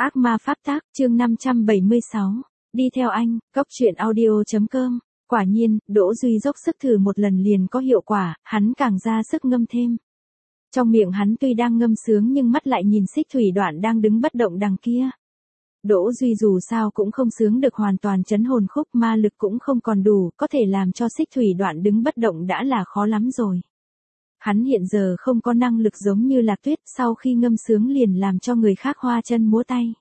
Ác ma pháp tác, chương 576. Đi theo anh, cốc truyện audio.com. Quả nhiên, Đỗ Duy dốc sức thử một lần liền có hiệu quả, hắn càng ra sức ngâm thêm. Trong miệng hắn tuy đang ngâm sướng nhưng mắt lại nhìn Xích Thủy Đoạn đang đứng bất động đằng kia. Đỗ Duy dù sao cũng không sướng được hoàn toàn chấn hồn khúc, ma lực cũng không còn đủ, có thể làm cho Xích Thủy Đoạn đứng bất động đã là khó lắm rồi. Hắn hiện giờ không có năng lực giống như Lạc Tuyết, sau khi ngâm sướng liền làm cho người khác hoa chân múa tay.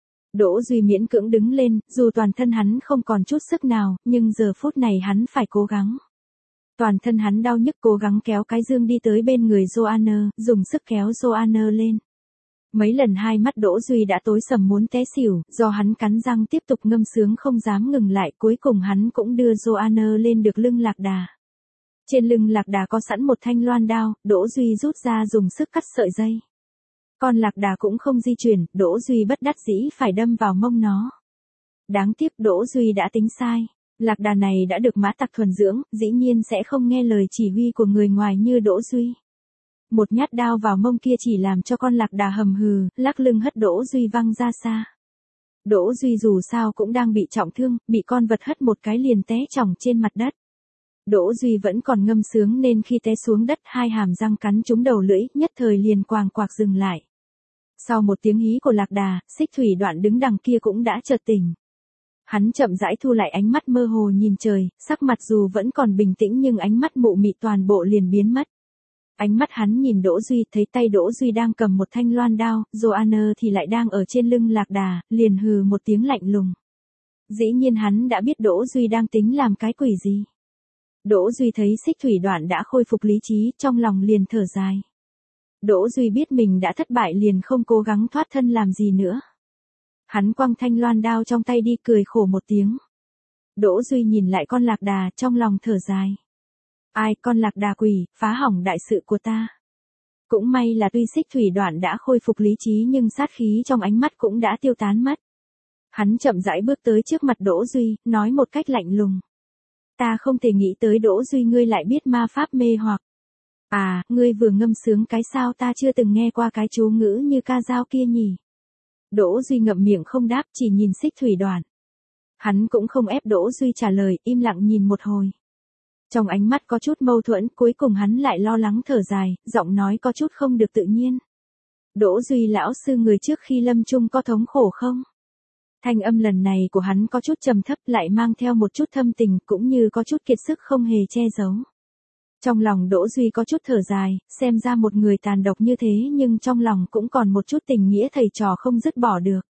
Đỗ Duy miễn cưỡng đứng lên, dù toàn thân hắn không còn chút sức nào, nhưng giờ phút này hắn phải cố gắng. Toàn thân hắn đau nhức cố gắng kéo cái dương đi tới bên người Joanna, dùng sức kéo Joanna lên. Mấy lần hai mắt Đỗ Duy đã tối sầm muốn té xỉu, do hắn cắn răng tiếp tục ngâm sướng không dám ngừng lại, cuối cùng hắn cũng đưa Joanna lên được lưng lạc đà. Trên lưng lạc đà có sẵn một thanh loan đao, Đỗ Duy rút ra dùng sức cắt sợi dây. Con lạc đà cũng không di chuyển, Đỗ Duy bất đắc dĩ phải đâm vào mông nó. Đáng tiếc Đỗ Duy đã tính sai. Lạc đà này đã được mã tặc thuần dưỡng, dĩ nhiên sẽ không nghe lời chỉ huy của người ngoài như Đỗ Duy. Một nhát đao vào mông kia chỉ làm cho con lạc đà hầm hừ, lắc lưng hất Đỗ Duy văng ra xa. Đỗ Duy dù sao cũng đang bị trọng thương, bị con vật hất một cái liền té chỏng trên mặt đất. Đỗ Duy vẫn còn ngâm sướng nên khi té xuống đất hai hàm răng cắn trúng đầu lưỡi, nhất thời liền quàng quạc dừng lại. Sau một tiếng hí của lạc đà, Xích Thủy Đoạn đứng đằng kia cũng đã chợt tỉnh. Hắn chậm rãi thu lại ánh mắt mơ hồ nhìn trời, sắc mặt dù vẫn còn bình tĩnh nhưng ánh mắt mụ mị toàn bộ liền biến mất. Ánh mắt hắn nhìn Đỗ Duy, thấy tay Đỗ Duy đang cầm một thanh loan đao, Joanna thì lại đang ở trên lưng lạc đà, liền hừ một tiếng lạnh lùng. Dĩ nhiên hắn đã biết Đỗ Duy đang tính làm cái quỷ gì. Đỗ Duy thấy Xích Thủy Đoạn đã khôi phục lý trí, trong lòng liền thở dài. Đỗ Duy biết mình đã thất bại liền không cố gắng thoát thân làm gì nữa. Hắn quăng thanh loan đao trong tay đi cười khổ một tiếng. Đỗ Duy nhìn lại con lạc đà trong lòng thở dài. Ai, con lạc đà quỷ, phá hỏng đại sự của ta. Cũng may là tuy Xích Thủy Đoạn đã khôi phục lý trí nhưng sát khí trong ánh mắt cũng đã tiêu tán mất. Hắn chậm rãi bước tới trước mặt Đỗ Duy, nói một cách lạnh lùng. Ta không thể nghĩ tới Đỗ Duy ngươi lại biết ma pháp mê hoặc. À, ngươi vừa ngâm sướng cái sao ta chưa từng nghe qua cái chú ngữ như ca dao kia nhỉ. Đỗ Duy ngậm miệng không đáp, chỉ nhìn Xích Thủy Đoạn. Hắn cũng không ép Đỗ Duy trả lời, im lặng nhìn một hồi. Trong ánh mắt có chút mâu thuẫn, cuối cùng hắn lại lo lắng thở dài, giọng nói có chút không được tự nhiên. Đỗ Duy lão sư người trước khi lâm chung có thống khổ không? Thanh âm lần này của hắn có chút trầm thấp lại mang theo một chút thâm tình cũng như có chút kiệt sức không hề che giấu. Trong lòng Đỗ Duy có chút thở dài, xem ra một người tàn độc như thế nhưng trong lòng cũng còn một chút tình nghĩa thầy trò không dứt bỏ được.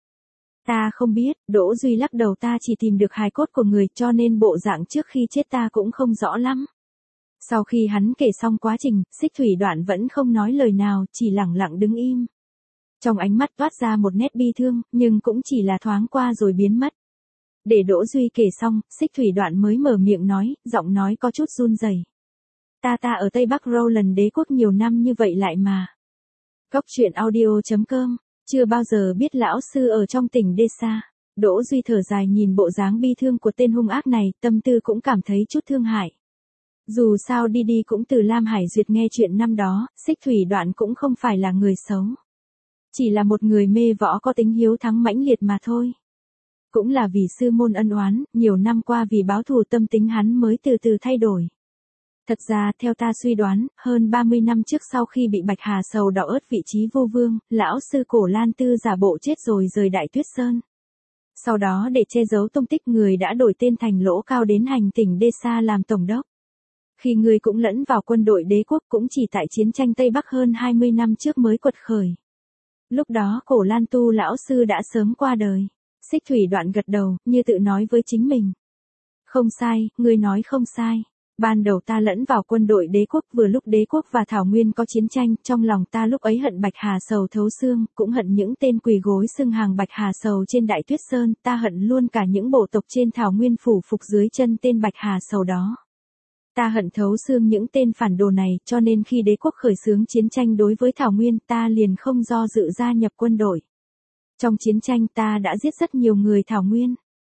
Ta không biết, Đỗ Duy lắc đầu, ta chỉ tìm được hài cốt của người cho nên bộ dạng trước khi chết ta cũng không rõ lắm. Sau khi hắn kể xong quá trình, Xích Thủy Đoạn vẫn không nói lời nào, chỉ lặng lặng đứng im. Trong ánh mắt toát ra một nét bi thương, nhưng cũng chỉ là thoáng qua rồi biến mất. Để Đỗ Duy kể xong, Xích Thủy Đoạn mới mở miệng nói, giọng nói có chút run rẩy. Ta ở Tây Bắc Roland đế quốc nhiều năm như vậy lại mà. Cốc truyện audio.com, chưa bao giờ biết lão sư ở trong tỉnh Desa. Đỗ Duy thở dài nhìn bộ dáng bi thương của tên hung ác này, tâm tư cũng cảm thấy chút thương hại. Dù sao đi cũng từ Lam Hải Duyệt nghe chuyện năm đó, Xích Thủy Đoạn cũng không phải là người xấu. Chỉ là một người mê võ có tính hiếu thắng mãnh liệt mà thôi. Cũng là vì sư môn ân oán, nhiều năm qua vì báo thù tâm tính hắn mới từ từ thay đổi. Thật ra, theo ta suy đoán, hơn 30 năm trước sau khi bị Bạch Hà Sầu đỏ ớt vị trí vô vương, lão sư Cổ Lan Tư giả bộ chết rồi rời Đại Tuyết Sơn. Sau đó để che giấu tung tích người đã đổi tên thành Lỗ Cao đến hành tỉnh Desa làm tổng đốc. Khi người cũng lẫn vào quân đội đế quốc cũng chỉ tại chiến tranh Tây Bắc hơn 20 năm trước mới quật khởi. Lúc đó Cổ Lan Tu lão sư đã sớm qua đời. Xích Thủy Đoạn gật đầu, như tự nói với chính mình. Không sai, ngươi nói không sai. Ban đầu ta lẫn vào quân đội đế quốc vừa lúc đế quốc và Thảo Nguyên có chiến tranh, trong lòng ta lúc ấy hận Bạch Hà Sầu thấu xương, cũng hận những tên quỳ gối xưng hàng Bạch Hà Sầu trên Đại Tuyết Sơn, ta hận luôn cả những bộ tộc trên Thảo Nguyên phủ phục dưới chân tên Bạch Hà Sầu đó. Ta hận thấu xương những tên phản đồ này, cho nên khi đế quốc khởi xướng chiến tranh đối với Thảo Nguyên, ta liền không do dự gia nhập quân đội. Trong chiến tranh ta đã giết rất nhiều người Thảo Nguyên.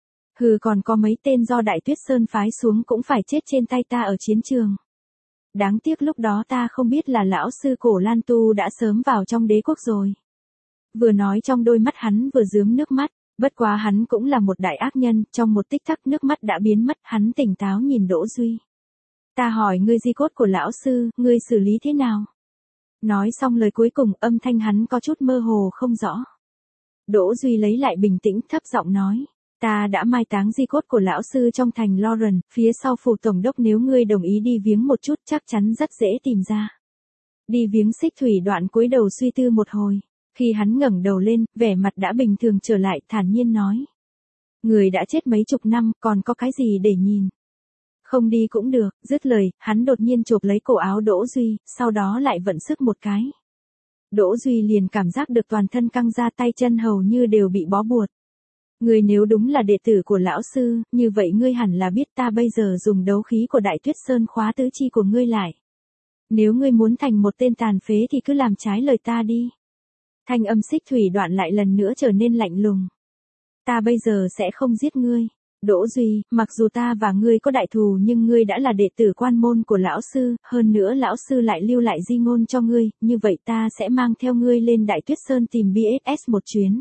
Còn có mấy tên do Đại Tuyết Sơn phái xuống cũng phải chết trên tay ta ở chiến trường. Đáng tiếc lúc đó ta không biết là lão sư Cổ Lan Tu đã sớm vào trong đế quốc rồi. Vừa nói trong đôi mắt hắn vừa rướm nước mắt, bất quá hắn cũng là một đại ác nhân, trong một tích tắc nước mắt đã biến mất, hắn tỉnh táo nhìn Đỗ Duy. Ta hỏi ngươi di cốt của lão sư, ngươi xử lý thế nào? Nói xong lời cuối cùng âm thanh hắn có chút mơ hồ không rõ. Đỗ Duy lấy lại bình tĩnh thấp giọng nói. Ta đã mai táng di cốt của lão sư trong thành Lauren, phía sau phủ tổng đốc nếu ngươi đồng ý đi viếng một chút chắc chắn rất dễ tìm ra. Đi viếng Xích Thủy Đoạn cúi đầu suy tư một hồi. Khi hắn ngẩng đầu lên, vẻ mặt đã bình thường trở lại, thản nhiên nói. Người đã chết mấy chục năm, còn có cái gì để nhìn? Không đi cũng được, dứt lời, hắn đột nhiên chộp lấy cổ áo Đỗ Duy, sau đó lại vận sức một cái. Đỗ Duy liền cảm giác được toàn thân căng ra, tay chân hầu như đều bị bó buộc. Ngươi nếu đúng là đệ tử của lão sư, như vậy ngươi hẳn là biết ta bây giờ dùng đấu khí của Đại Tuyết Sơn khóa tứ chi của ngươi lại. Nếu ngươi muốn thành một tên tàn phế thì cứ làm trái lời ta đi. Thanh âm Xích Thủy Đoạn lại lần nữa trở nên lạnh lùng. Ta bây giờ sẽ không giết ngươi. Đỗ Duy, mặc dù ta và ngươi có đại thù nhưng ngươi đã là đệ tử quan môn của lão sư, hơn nữa lão sư lại lưu lại di ngôn cho ngươi, như vậy ta sẽ mang theo ngươi lên Đại Tuyết Sơn tìm BSS một chuyến.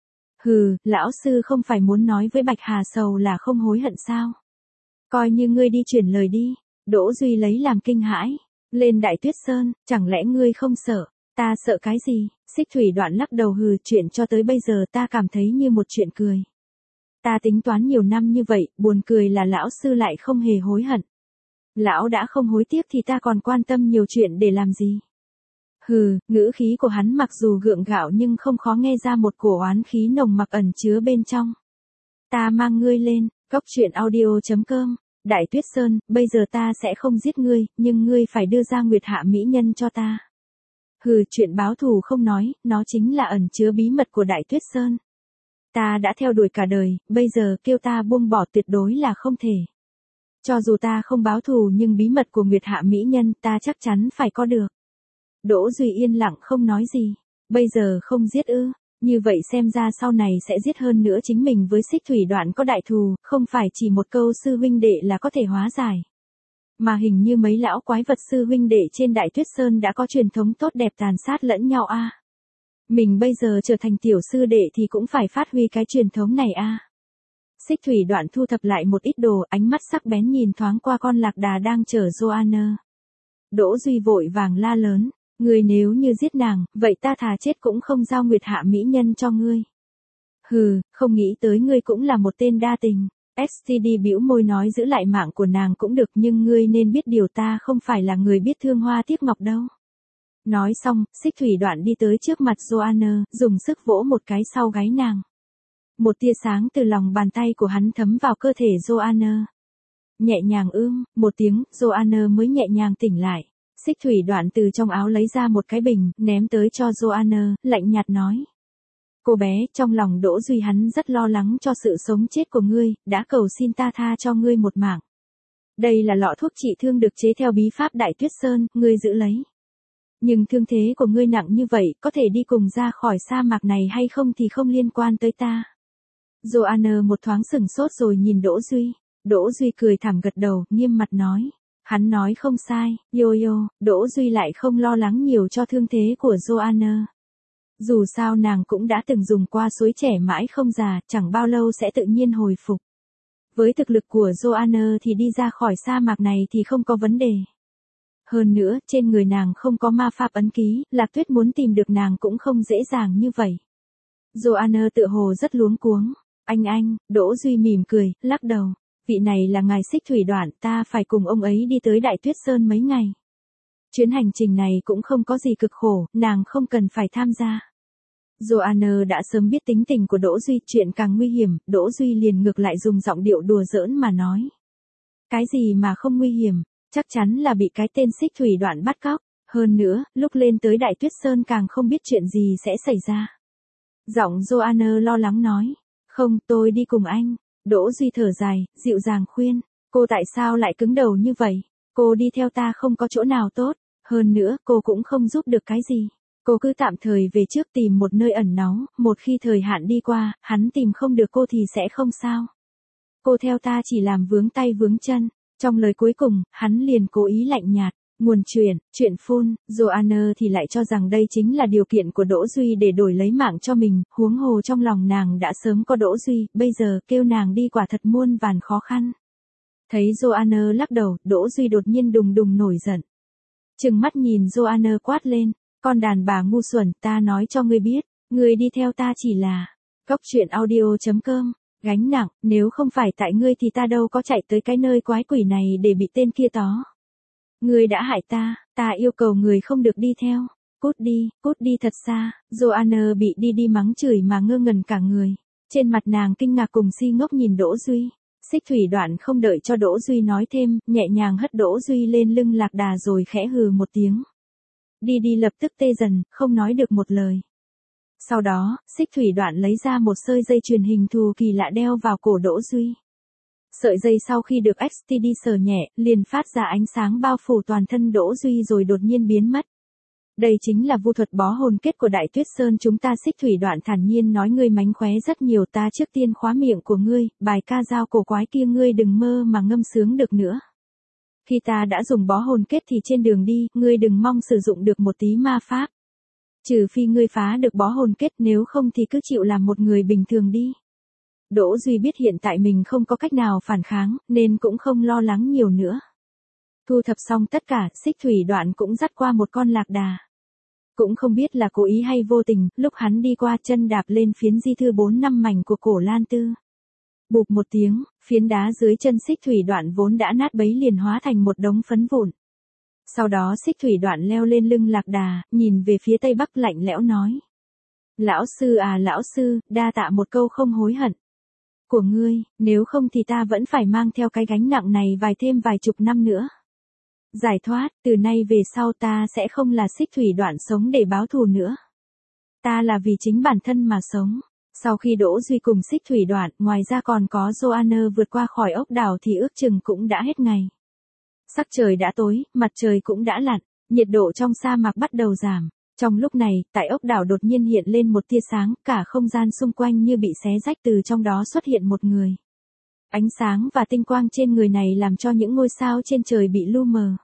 Hừ, lão sư không phải muốn nói với Bạch Hà Sầu là không hối hận sao? Coi như ngươi đi chuyển lời đi. Đỗ Duy lấy làm kinh hãi. Lên Đại Tuyết Sơn, chẳng lẽ ngươi không sợ? Ta sợ cái gì? Xích Thủy Đoạn lắc đầu hừ, chuyện cho tới bây giờ ta cảm thấy như một chuyện cười. Ta tính toán nhiều năm như vậy, buồn cười là lão sư lại không hề hối hận. Lão đã không hối tiếc thì ta còn quan tâm nhiều chuyện để làm gì? Hừ, ngữ khí của hắn mặc dù gượng gạo nhưng không khó nghe ra một cổ oán khí nồng mặc ẩn chứa bên trong. Ta mang ngươi lên, cốc truyện audio.com, Đại Tuyết Sơn, bây giờ ta sẽ không giết ngươi, nhưng ngươi phải đưa ra Nguyệt Hạ Mỹ Nhân cho ta. Hừ, chuyện báo thù không nói, nó chính là ẩn chứa bí mật của Đại Tuyết Sơn. Ta đã theo đuổi cả đời, bây giờ kêu ta buông bỏ tuyệt đối là không thể. Cho dù ta không báo thù nhưng bí mật của Nguyệt Hạ Mỹ Nhân ta chắc chắn phải có được. Đỗ Duy yên lặng không nói gì. Bây giờ không giết ư? Như vậy xem ra sau này sẽ giết hơn nữa, chính mình với Xích Thủy Đoạn có đại thù, không phải chỉ một câu sư huynh đệ là có thể hóa giải. Mà hình như mấy lão quái vật sư huynh đệ trên Đại Tuyết Sơn đã có truyền thống tốt đẹp tàn sát lẫn nhau a. Mình bây giờ trở thành tiểu sư đệ thì cũng phải phát huy cái truyền thống này a. Xích Thủy Đoạn thu thập lại một ít đồ, ánh mắt sắc bén nhìn thoáng qua con lạc đà đang chở Joanna. Đỗ Duy vội vàng la lớn. Ngươi nếu như giết nàng, vậy ta thà chết cũng không giao Nguyệt Hạ Mỹ Nhân cho ngươi. Hừ, không nghĩ tới ngươi cũng là một tên đa tình. STD bĩu môi nói giữ lại mạng của nàng cũng được nhưng ngươi nên biết điều ta không phải là người biết thương hoa tiếc ngọc đâu. Nói xong, Xích Thủy Đoạn đi tới trước mặt Joanna, dùng sức vỗ một cái sau gáy nàng. Một tia sáng từ lòng bàn tay của hắn thấm vào cơ thể Joanna. Nhẹ nhàng một tiếng, Joanna mới nhẹ nhàng tỉnh lại. Xích Thủy Đoạn từ trong áo lấy ra một cái bình, ném tới cho Joanna, lạnh nhạt nói. Cô bé, trong lòng Đỗ Duy hắn rất lo lắng cho sự sống chết của ngươi, đã cầu xin ta tha cho ngươi một mạng. Đây là lọ thuốc trị thương được chế theo bí pháp Đại Tuyết Sơn, ngươi giữ lấy. Nhưng thương thế của ngươi nặng như vậy, có thể đi cùng ra khỏi sa mạc này hay không thì không liên quan tới ta. Joanna một thoáng sửng sốt rồi nhìn Đỗ Duy. Đỗ Duy cười thảm gật đầu, nghiêm mặt nói. Hắn nói không sai, Đỗ Duy lại không lo lắng nhiều cho thương thế của Joanna. Dù sao nàng cũng đã từng dùng qua suối trẻ mãi không già, chẳng bao lâu sẽ tự nhiên hồi phục. Với thực lực của Joanna thì đi ra khỏi sa mạc này thì không có vấn đề. Hơn nữa, trên người nàng không có ma pháp ấn ký, Lạc Tuyết muốn tìm được nàng cũng không dễ dàng như vậy. Joanna tựa hồ rất luống cuống. Anh, Đỗ Duy mỉm cười, lắc đầu. Vị này là ngài Xích Thủy Đoạn, ta phải cùng ông ấy đi tới Đại Tuyết Sơn mấy ngày. Chuyến hành trình này cũng không có gì cực khổ, nàng không cần phải tham gia. Joanna đã sớm biết tính tình của Đỗ Duy, chuyện càng nguy hiểm, Đỗ Duy liền ngược lại dùng giọng điệu đùa giỡn mà nói. Cái gì mà không nguy hiểm, chắc chắn là bị cái tên Xích Thủy Đoạn bắt cóc, hơn nữa, lúc lên tới Đại Tuyết Sơn càng không biết chuyện gì sẽ xảy ra. Giọng Joanna lo lắng nói, không, tôi đi cùng anh. Đỗ Duy thở dài, dịu dàng khuyên, cô tại sao lại cứng đầu như vậy? Cô đi theo ta không có chỗ nào tốt, hơn nữa cô cũng không giúp được cái gì. Cô cứ tạm thời về trước tìm một nơi ẩn náu, một khi thời hạn đi qua, hắn tìm không được cô thì sẽ không sao. Cô theo ta chỉ làm vướng tay vướng chân. Trong lời cuối cùng, hắn liền cố ý lạnh nhạt. Nguồn truyện phun, Joanna thì lại cho rằng đây chính là điều kiện của Đỗ Duy để đổi lấy mạng cho mình, huống hồ trong lòng nàng đã sớm có Đỗ Duy, bây giờ kêu nàng đi quả thật muôn vàn khó khăn. Thấy Joanna lắc đầu, Đỗ Duy đột nhiên đùng đùng nổi giận. Trừng mắt nhìn Joanna quát lên, con đàn bà ngu xuẩn, ta nói cho ngươi biết, ngươi đi theo ta chỉ là cóc truyện audio.com, gánh nặng, nếu không phải tại ngươi thì ta đâu có chạy tới cái nơi quái quỷ này để bị tên kia tó. Ngươi đã hại ta yêu cầu người không được đi theo, cút đi thật xa. Joanna bị đi mắng chửi mà ngơ ngẩn cả người, trên mặt nàng kinh ngạc cùng si ngốc nhìn Đỗ Duy. Xích Thủy Đoạn không đợi cho Đỗ Duy nói thêm, nhẹ nhàng hất Đỗ Duy lên lưng lạc đà rồi khẽ hừ một tiếng. Đi lập tức tê dần, không nói được một lời. Sau đó, Xích Thủy Đoạn lấy ra một sợi dây chuyền hình thù kỳ lạ đeo vào cổ Đỗ Duy. Sợi dây sau khi được XTD sờ nhẹ, liền phát ra ánh sáng bao phủ toàn thân Đỗ Duy rồi đột nhiên biến mất. Đây chính là vu thuật bó hồn kết của Đại Tuyết Sơn chúng ta. Xích Thủy Đoạn thản nhiên nói, ngươi mánh khóe rất nhiều, ta trước tiên khóa miệng của ngươi, bài ca dao cổ quái kia ngươi đừng mơ mà ngâm sướng được nữa. Khi ta đã dùng bó hồn kết thì trên đường đi, ngươi đừng mong sử dụng được một tí ma pháp. Trừ phi ngươi phá được bó hồn kết, nếu không thì cứ chịu làm một người bình thường đi. Đỗ Duy biết hiện tại mình không có cách nào phản kháng, nên cũng không lo lắng nhiều nữa. Thu thập xong tất cả, Xích Thủy Đoạn cũng dắt qua một con lạc đà. Cũng không biết là cố ý hay vô tình, lúc hắn đi qua chân đạp lên phiến di thư 4-5 mảnh của Cổ Lan Tư. Bụp một tiếng, phiến đá dưới chân Xích Thủy Đoạn vốn đã nát bấy liền hóa thành một đống phấn vụn. Sau đó Xích Thủy Đoạn leo lên lưng lạc đà, nhìn về phía tây bắc lạnh lẽo nói. Lão sư à lão sư, đa tạ một câu không hối hận của ngươi, nếu không thì ta vẫn phải mang theo cái gánh nặng này thêm vài chục năm nữa. Giải thoát, từ nay về sau ta sẽ không là Xích Thủy Đoạn sống để báo thù nữa. Ta là vì chính bản thân mà sống. Sau khi Đỗ Duy cùng Xích Thủy Đoạn, ngoài ra còn có Joanna vượt qua khỏi ốc đảo thì ước chừng cũng đã hết ngày. Sắc trời đã tối, mặt trời cũng đã lặn, nhiệt độ trong sa mạc bắt đầu giảm. Trong lúc này, tại ốc đảo đột nhiên hiện lên một tia sáng, cả không gian xung quanh như bị xé rách, từ trong đó xuất hiện một người. Ánh sáng và tinh quang trên người này làm cho những ngôi sao trên trời bị lu mờ.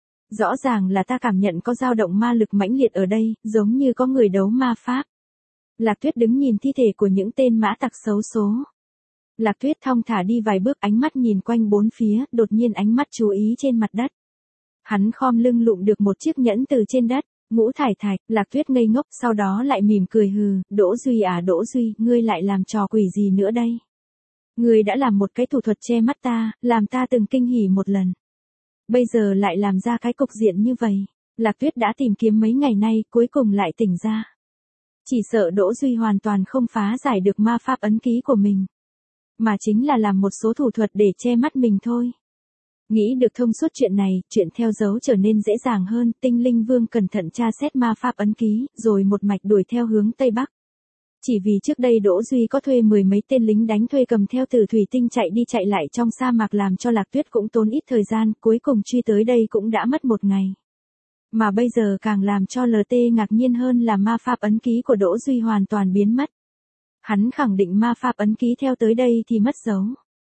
Rõ ràng là ta cảm nhận có dao động ma lực mãnh liệt ở đây, giống như có người đấu ma pháp. Lạc Tuyết đứng nhìn thi thể của những tên mã tặc xấu số. Lạc Tuyết thong thả đi vài bước, ánh mắt nhìn quanh bốn phía, đột nhiên ánh mắt chú ý trên mặt đất. Hắn khom lưng lụm được một chiếc nhẫn từ trên đất, ngũ thải thạch. Lạc Tuyết ngây ngốc, sau đó lại mỉm cười hừ, Đỗ Duy à Đỗ Duy, ngươi lại làm trò quỷ gì nữa đây? Ngươi đã làm một cái thủ thuật che mắt ta, làm ta từng kinh hỉ một lần. Bây giờ lại làm ra cái cục diện như vậy. Lạc Tuyết đã tìm kiếm mấy ngày nay, cuối cùng lại tỉnh ra. Chỉ sợ Đỗ Duy hoàn toàn không phá giải được ma pháp ấn ký của mình, mà chính là làm một số thủ thuật để che mắt mình thôi. Nghĩ được thông suốt chuyện này, chuyện theo dấu trở nên dễ dàng hơn. Tinh Linh Vương cẩn thận tra xét ma pháp ấn ký, rồi một mạch đuổi theo hướng Tây Bắc. Chỉ vì trước đây Đỗ Duy có thuê 10 mấy tên lính đánh thuê cầm theo từ thủy tinh chạy đi chạy lại trong sa mạc, làm cho Lạc Tuyết cũng tốn ít thời gian, cuối cùng truy tới đây cũng đã mất một ngày. Mà bây giờ càng làm cho LT ngạc nhiên hơn là ma pháp ấn ký của Đỗ Duy hoàn toàn biến mất. Hắn khẳng định ma pháp ấn ký theo tới đây thì mất dấu.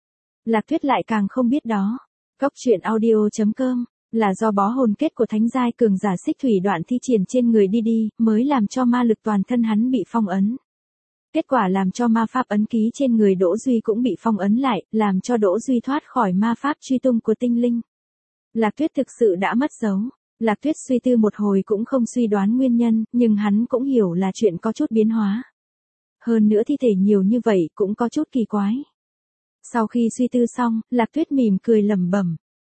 Lạc Tuyết lại càng không biết đó. Cóc truyện audio.com là do bó hồn kết của thánh giai cường giả Xích Thủy Đoạn thi triển trên người đi mới làm cho ma lực toàn thân hắn bị phong ấn. Kết quả làm cho ma pháp ấn ký trên người Đỗ Duy cũng bị phong ấn lại, làm cho Đỗ Duy thoát khỏi ma pháp truy tung của tinh linh. Lạc Tuyết thực sự đã mất dấu. Lạc Tuyết suy tư một hồi cũng không suy đoán nguyên nhân, nhưng hắn cũng hiểu là chuyện có chút biến hóa. Hơn nữa thi thể nhiều như vậy cũng có chút kỳ quái. Sau khi suy tư xong, Lạc Tuyết mỉm cười lẩm bẩm.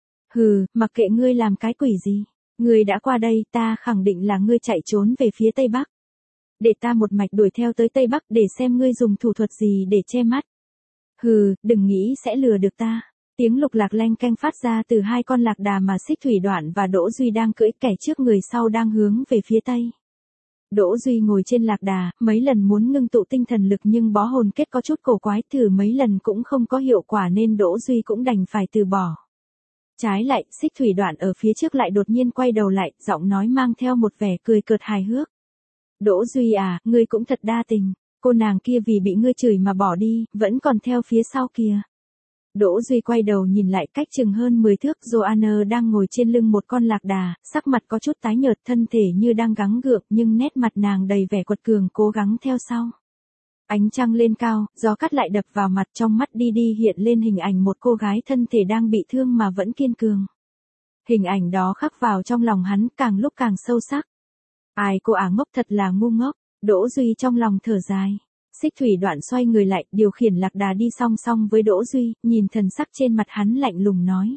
Hừ, mặc kệ ngươi làm cái quỷ gì. Ngươi đã qua đây, ta khẳng định là ngươi chạy trốn về phía Tây Bắc. Để ta một mạch đuổi theo tới Tây Bắc để xem ngươi dùng thủ thuật gì để che mắt. Hừ, đừng nghĩ sẽ lừa được ta. Tiếng lục lạc leng keng phát ra từ hai con lạc đà mà Xích Thủy Đoạn và Đỗ Duy đang cưỡi, kẻ trước người sau đang hướng về phía Tây. Đỗ Duy ngồi trên lạc đà, mấy lần muốn ngưng tụ tinh thần lực nhưng bó hồn kết có chút cổ quái, thử mấy lần cũng không có hiệu quả nên Đỗ Duy cũng đành phải từ bỏ. Trái lại, Xích Thủy Đoạn ở phía trước lại đột nhiên quay đầu lại, giọng nói mang theo một vẻ cười cợt hài hước. Đỗ Duy à, ngươi cũng thật đa tình, cô nàng kia vì bị ngươi chửi mà bỏ đi, vẫn còn theo phía sau kìa. Đỗ Duy quay đầu nhìn lại, cách chừng hơn 10 thước, Joanna đang ngồi trên lưng một con lạc đà, sắc mặt có chút tái nhợt, thân thể như đang gắng gượng, nhưng nét mặt nàng đầy vẻ quật cường cố gắng theo sau. Ánh trăng lên cao, gió cắt lại đập vào mặt, trong mắt Đi Đi hiện lên hình ảnh một cô gái thân thể đang bị thương mà vẫn kiên cường. Hình ảnh đó khắc vào trong lòng hắn, càng lúc càng sâu sắc. Ai cô ả ngốc, thật là ngu ngốc, Đỗ Duy trong lòng thở dài. Xích Thủy Đoạn xoay người lại, điều khiển lạc đà đi song song với Đỗ Duy, nhìn thần sắc trên mặt hắn lạnh lùng nói.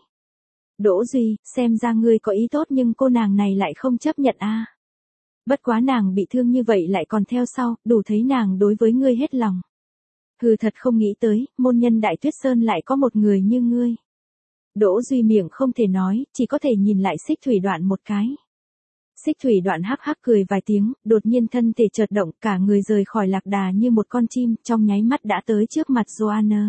Đỗ Duy, xem ra ngươi có ý tốt nhưng cô nàng này lại không chấp nhận a. Bất quá nàng bị thương như vậy lại còn theo sau, đủ thấy nàng đối với ngươi hết lòng. Hừ, thật không nghĩ tới, môn nhân Đại Tuyết Sơn lại có một người như ngươi. Đỗ Duy miệng không thể nói, chỉ có thể nhìn lại Xích Thủy Đoạn một cái. Xích Thủy Đoạn hắc hắc cười vài tiếng, đột nhiên thân thể chợt động, cả người rời khỏi lạc đà như một con chim, trong nháy mắt đã tới trước mặt Joanna.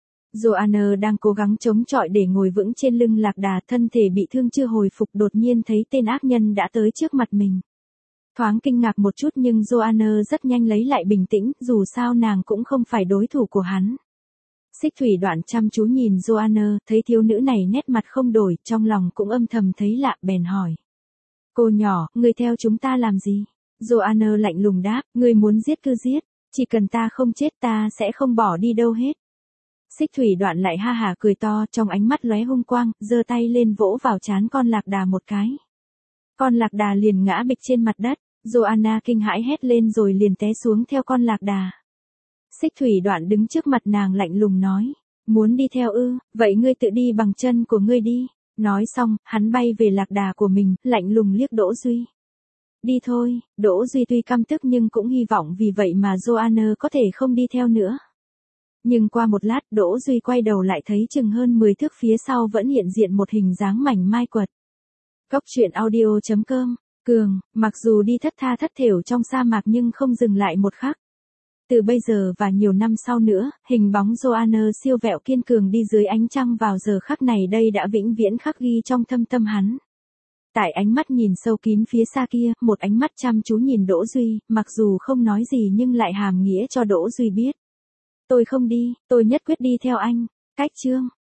Joanna đang cố gắng chống chọi để ngồi vững trên lưng lạc đà, thân thể bị thương chưa hồi phục, đột nhiên thấy tên ác nhân đã tới trước mặt mình. Thoáng kinh ngạc một chút nhưng Joanna rất nhanh lấy lại bình tĩnh, dù sao nàng cũng không phải đối thủ của hắn. Xích Thủy Đoạn chăm chú nhìn Joanna, thấy thiếu nữ này nét mặt không đổi, trong lòng cũng âm thầm thấy lạ, bèn hỏi. Cô nhỏ, ngươi theo chúng ta làm gì? Joanna lạnh lùng đáp, ngươi muốn giết cứ giết, chỉ cần ta không chết ta sẽ không bỏ đi đâu hết. Xích Thủy Đoạn lại ha hả cười to, trong ánh mắt lóe hung quang, giơ tay lên vỗ vào trán con lạc đà một cái. Con lạc đà liền ngã bịch trên mặt đất, Joanna kinh hãi hét lên rồi liền té xuống theo con lạc đà. Xích Thủy Đoạn đứng trước mặt nàng lạnh lùng nói, muốn đi theo ư, vậy ngươi tự đi bằng chân của ngươi đi. Nói xong, hắn bay về lạc đà của mình, lạnh lùng liếc Đỗ Duy. Đi thôi, Đỗ Duy tuy căm tức nhưng cũng hy vọng vì vậy mà Joanna có thể không đi theo nữa. Nhưng qua một lát, Đỗ Duy quay đầu lại thấy chừng hơn 10 thước phía sau vẫn hiện diện một hình dáng mảnh mai quật. Cốc truyện audio.com, Cường, mặc dù đi thất tha thất thểu trong sa mạc nhưng không dừng lại một khắc. Từ bây giờ và nhiều năm sau nữa, hình bóng Joanna siêu vẹo kiên cường đi dưới ánh trăng vào giờ khắc này đây đã vĩnh viễn khắc ghi trong thâm tâm hắn. Tại ánh mắt nhìn sâu kín phía xa kia, một ánh mắt chăm chú nhìn Đỗ Duy, mặc dù không nói gì nhưng lại hàm nghĩa cho Đỗ Duy biết. Tôi không đi, tôi nhất quyết đi theo anh. Cách chương